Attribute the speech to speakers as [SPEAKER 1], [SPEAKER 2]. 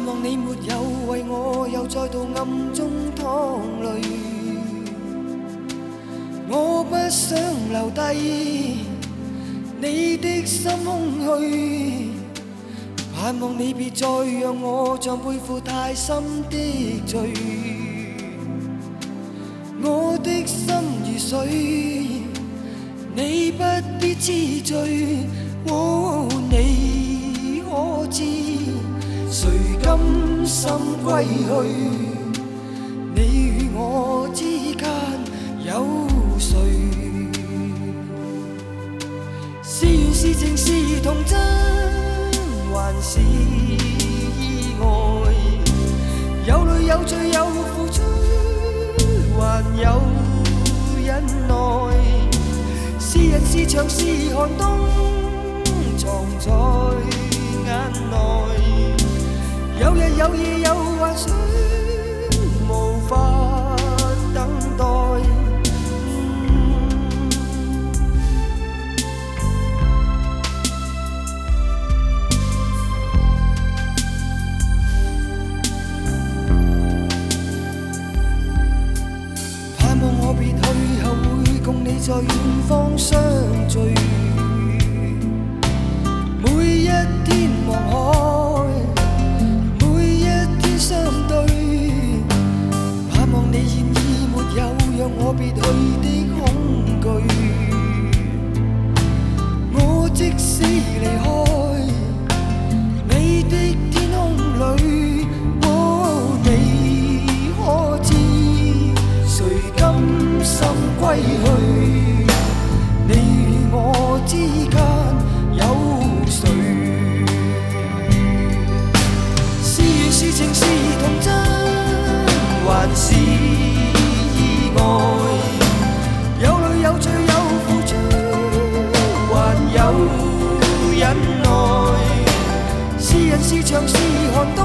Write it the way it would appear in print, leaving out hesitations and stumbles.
[SPEAKER 1] 盼望你没有为我又再度暗中淌泪，我不想留低你的心空虚，盼望你别再让我像背负太深的罪，我的心如水，你不必知罪，你可知谁甘心归去？你与我之间有谁？是缘是情是童真，还是意外？有泪有罪有付出，还有忍耐。是人是牆是寒冬，藏在眼內。有日有夜有幻想，無法等待。盼望我別去後會共你在遠方相聚，每一天望海，每一天相對，盼望你現已沒有讓我別去的恐懼，我即使離開你的天空裏，你可知誰甘心歸去？你與我之間有誰？是緣是情是童真，還是意外？有淚有罪有付出，還有忍耐。是人是牆是寒冬。